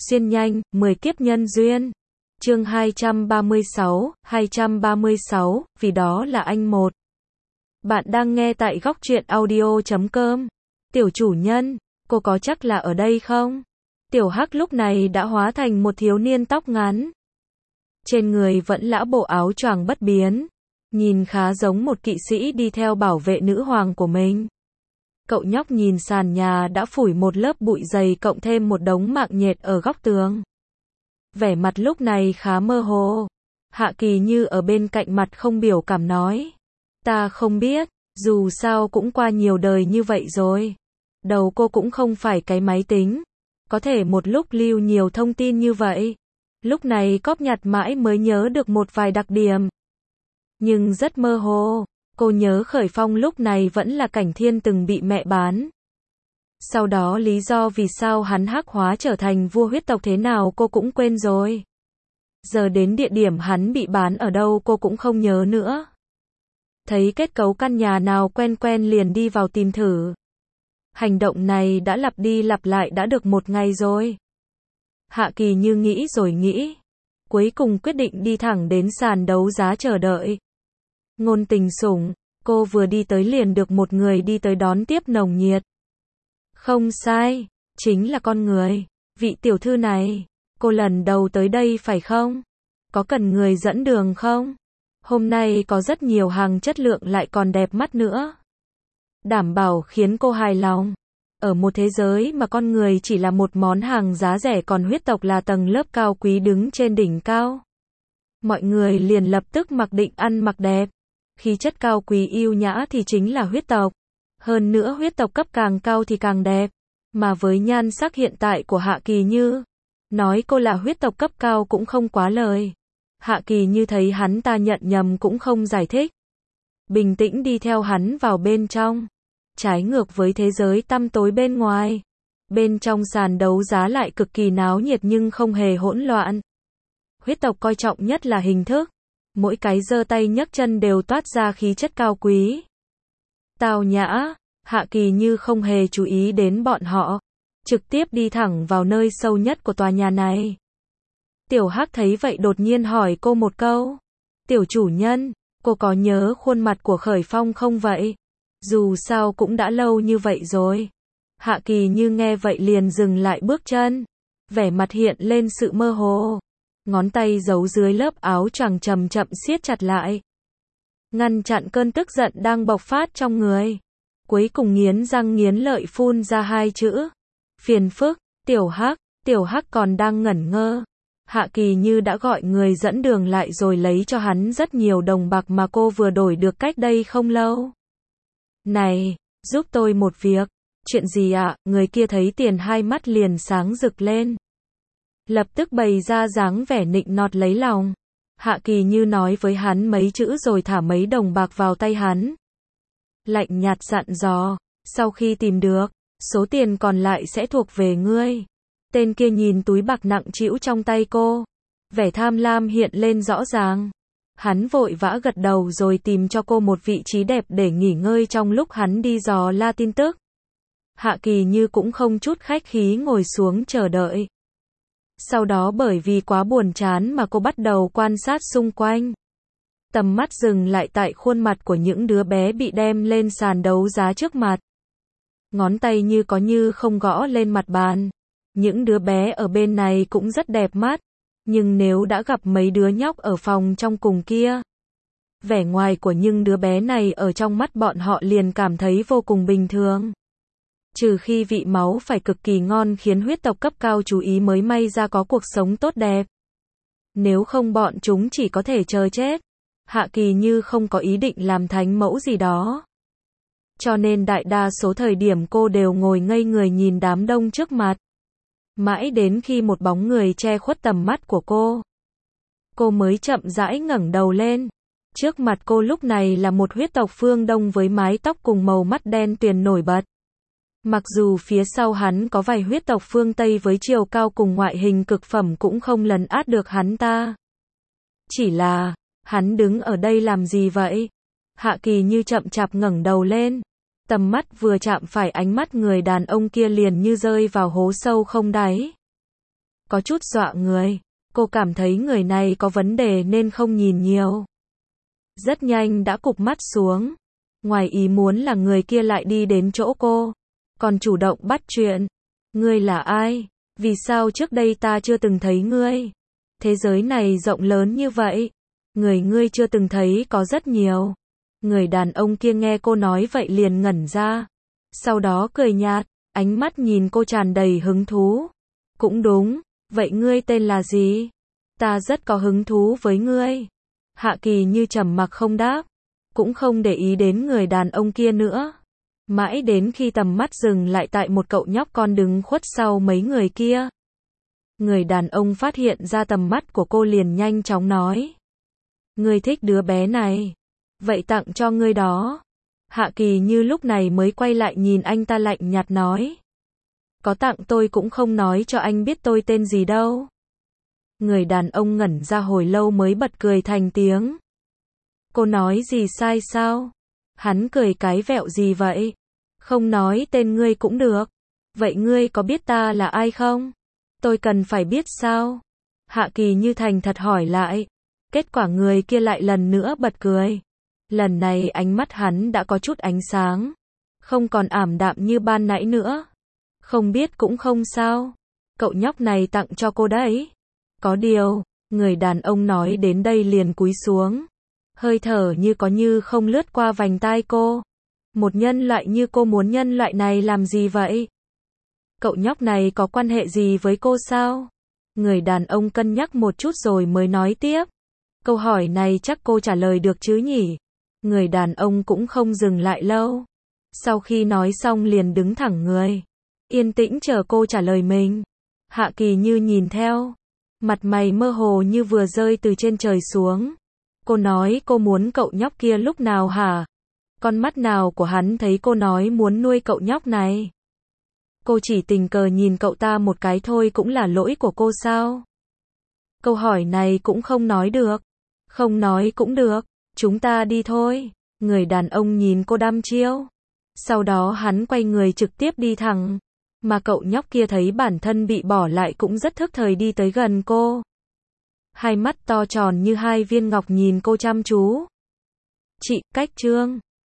Xuyên nhanh, 10 kiếp nhân duyên. Chương 236, vì đó là anh một. Bạn đang nghe tại góc truyện audio.com. Tiểu chủ nhân, cô có chắc là ở đây không? Tiểu Hắc lúc này đã hóa thành một thiếu niên tóc ngắn. Trên người vẫn lã bộ áo choàng bất biến. Nhìn khá giống một kỵ sĩ đi theo bảo vệ nữ hoàng của mình. Cậu nhóc nhìn sàn nhà đã phủi một lớp bụi dày cộng thêm một đống mạng nhện ở góc tường. Vẻ mặt lúc này khá mơ hồ. Hạ Kỳ Như ở bên cạnh mặt không biểu cảm nói. Ta không biết, dù sao cũng qua nhiều đời như vậy rồi. Đầu cô cũng không phải cái máy tính. Có thể một lúc lưu nhiều thông tin như vậy. Lúc này cóp nhặt mãi mới nhớ được một vài đặc điểm. Nhưng rất mơ hồ. Cô nhớ Khởi Phong lúc này vẫn là Cảnh Thiên từng bị mẹ bán. Sau đó lý do vì sao hắn hắc hóa trở thành vua huyết tộc thế nào cô cũng quên rồi. Giờ đến địa điểm hắn bị bán ở đâu cô cũng không nhớ nữa. Thấy kết cấu căn nhà nào quen quen liền đi vào tìm thử. Hành động này đã lặp đi lặp lại đã được một ngày rồi. Hạ Kỳ Như nghĩ rồi nghĩ. Cuối cùng quyết định đi thẳng đến sàn đấu giá chờ đợi. Ngôn Tình Sủng, cô vừa đi tới liền được một người đi tới đón tiếp nồng nhiệt. Không sai, chính là con người. Vị tiểu thư này, cô lần đầu tới đây phải không? Có cần người dẫn đường không? Hôm nay có rất nhiều hàng chất lượng lại còn đẹp mắt nữa. Đảm bảo khiến cô hài lòng. Ở một thế giới mà con người chỉ là một món hàng giá rẻ còn huyết tộc là tầng lớp cao quý đứng trên đỉnh cao. Mọi người liền lập tức mặc định ăn mặc đẹp. Khí chất cao quý yêu nhã thì chính là huyết tộc. Hơn nữa huyết tộc cấp càng cao thì càng đẹp. Mà với nhan sắc hiện tại của Hạ Kỳ Như, nói cô là huyết tộc cấp cao cũng không quá lời. Hạ Kỳ Như thấy hắn ta nhận nhầm cũng không giải thích. Bình tĩnh đi theo hắn vào bên trong. Trái ngược với thế giới tăm tối bên ngoài. Bên trong sàn đấu giá lại cực kỳ náo nhiệt nhưng không hề hỗn loạn. Huyết tộc coi trọng nhất là hình thức. Mỗi cái giơ tay nhấc chân đều toát ra khí chất cao quý. Tao nhã, Hạ Kỳ Như không hề chú ý đến bọn họ. Trực tiếp đi thẳng vào nơi sâu nhất của tòa nhà này. Tiểu Hắc thấy vậy đột nhiên hỏi cô một câu. Tiểu chủ nhân, cô có nhớ khuôn mặt của Khởi Phong không vậy? Dù sao cũng đã lâu như vậy rồi. Hạ Kỳ Như nghe vậy liền dừng lại bước chân. Vẻ mặt hiện lên sự mơ hồ. Ngón tay giấu dưới lớp áo choàng chậm chậm siết chặt lại. Ngăn chặn cơn tức giận đang bộc phát trong người. Cuối cùng nghiến răng nghiến lợi phun ra hai chữ. Phiền phức, Tiểu Hắc còn đang ngẩn ngơ. Hạ Kỳ Như đã gọi người dẫn đường lại rồi lấy cho hắn rất nhiều đồng bạc mà cô vừa đổi được cách đây không lâu. Này, giúp tôi một việc. Chuyện gì ạ? Người kia thấy tiền hai mắt liền sáng rực lên. Lập tức bày ra dáng vẻ nịnh nọt lấy lòng. Hạ Kỳ Như nói với hắn mấy chữ rồi thả mấy đồng bạc vào tay hắn. Lạnh nhạt dặn dò, sau khi tìm được, số tiền còn lại sẽ thuộc về ngươi. Tên kia nhìn túi bạc nặng trĩu trong tay cô. Vẻ tham lam hiện lên rõ ràng. Hắn vội vã gật đầu rồi tìm cho cô một vị trí đẹp để nghỉ ngơi trong lúc hắn đi dò la tin tức. Hạ Kỳ Như cũng không chút khách khí ngồi xuống chờ đợi. Sau đó bởi vì quá buồn chán mà cô bắt đầu quan sát xung quanh. Tầm mắt dừng lại tại khuôn mặt của những đứa bé bị đem lên sàn đấu giá trước mặt. Ngón tay như có như không gõ lên mặt bàn. Những đứa bé ở bên này cũng rất đẹp mắt. Nhưng nếu đã gặp mấy đứa nhóc ở phòng trong cùng kia, vẻ ngoài của những đứa bé này ở trong mắt bọn họ liền cảm thấy vô cùng bình thường. Trừ khi vị máu phải cực kỳ ngon khiến huyết tộc cấp cao chú ý mới may ra có cuộc sống tốt đẹp. Nếu không bọn chúng chỉ có thể chờ chết. Hạ Kỳ Như không có ý định làm thánh mẫu gì đó. Cho nên đại đa số thời điểm cô đều ngồi ngây người nhìn đám đông trước mặt. Mãi đến khi một bóng người che khuất tầm mắt của cô mới chậm rãi ngẩng đầu lên. Trước mặt cô lúc này là một huyết tộc phương Đông với mái tóc cùng màu mắt đen tuyền nổi bật. Mặc dù phía sau hắn có vài huyết tộc phương Tây với chiều cao cùng ngoại hình cực phẩm cũng không lấn át được hắn ta. Chỉ là, hắn đứng ở đây làm gì vậy? Hạ Kỳ Như chậm chạp ngẩng đầu lên. Tầm mắt vừa chạm phải ánh mắt người đàn ông kia liền như rơi vào hố sâu không đáy. có chút dọa người. Cô cảm thấy người này có vấn đề nên không nhìn nhiều. Rất nhanh đã cụp mắt xuống. Ngoài ý muốn là người kia lại đi đến chỗ cô, còn chủ động bắt chuyện. Ngươi là ai? Vì sao trước đây ta chưa từng thấy ngươi? Thế giới này rộng lớn như vậy, người ngươi chưa từng thấy có rất nhiều. Người đàn ông kia nghe cô nói vậy liền ngẩn ra. Sau đó cười nhạt, ánh mắt nhìn cô tràn đầy hứng thú. Cũng đúng, vậy ngươi tên là gì? Ta rất có hứng thú với ngươi. Hạ Kỳ Như trầm mặc không đáp, cũng không để ý đến người đàn ông kia nữa. Mãi đến khi tầm mắt dừng lại tại một cậu nhóc con đứng khuất sau mấy người kia. Người đàn ông phát hiện ra tầm mắt của cô liền nhanh chóng nói. Ngươi thích đứa bé này. Vậy tặng cho ngươi đó. Hạ Kỳ Như lúc này mới quay lại nhìn anh ta lạnh nhạt nói. Có tặng tôi cũng không nói cho anh biết tôi tên gì đâu. Người đàn ông ngẩn ra hồi lâu mới bật cười thành tiếng. Cô nói gì sai sao? Hắn cười cái vẹo gì vậy? Không nói tên ngươi cũng được. Vậy ngươi có biết ta là ai không? Tôi cần phải biết sao? Hạ Kỳ Như thành thật hỏi lại. Kết quả người kia lại lần nữa bật cười. Lần này ánh mắt hắn đã có chút ánh sáng. Không còn ảm đạm như ban nãy nữa. Không biết cũng không sao. Cậu nhóc này tặng cho cô đấy. Có điều, người đàn ông nói đến đây liền cúi xuống. Hơi thở như có như không lướt qua vành tai cô. Một nhân loại như cô muốn nhân loại này làm gì vậy? Cậu nhóc này có quan hệ gì với cô sao? Người đàn ông cân nhắc một chút rồi mới nói tiếp. Câu hỏi này chắc cô trả lời được chứ nhỉ? Người đàn ông cũng không dừng lại lâu. Sau khi nói xong liền đứng thẳng người. Yên tĩnh chờ cô trả lời mình. Hạ Kỳ Như nhìn theo. Mặt mày mơ hồ như vừa rơi từ trên trời xuống. Cô nói cô muốn cậu nhóc kia lúc nào hả? Con mắt nào của hắn thấy cô nói muốn nuôi cậu nhóc này? Cô chỉ tình cờ nhìn cậu ta một cái thôi cũng là lỗi của cô sao? Câu hỏi này cũng không nói được. Không nói cũng được. Chúng ta đi thôi. Người đàn ông nhìn cô đăm chiêu. Sau đó hắn quay người trực tiếp đi thẳng. Mà cậu nhóc kia thấy bản thân bị bỏ lại cũng rất thức thời đi tới gần cô. Hai mắt to tròn như hai viên ngọc nhìn cô chăm chú. Chị, cách Trương.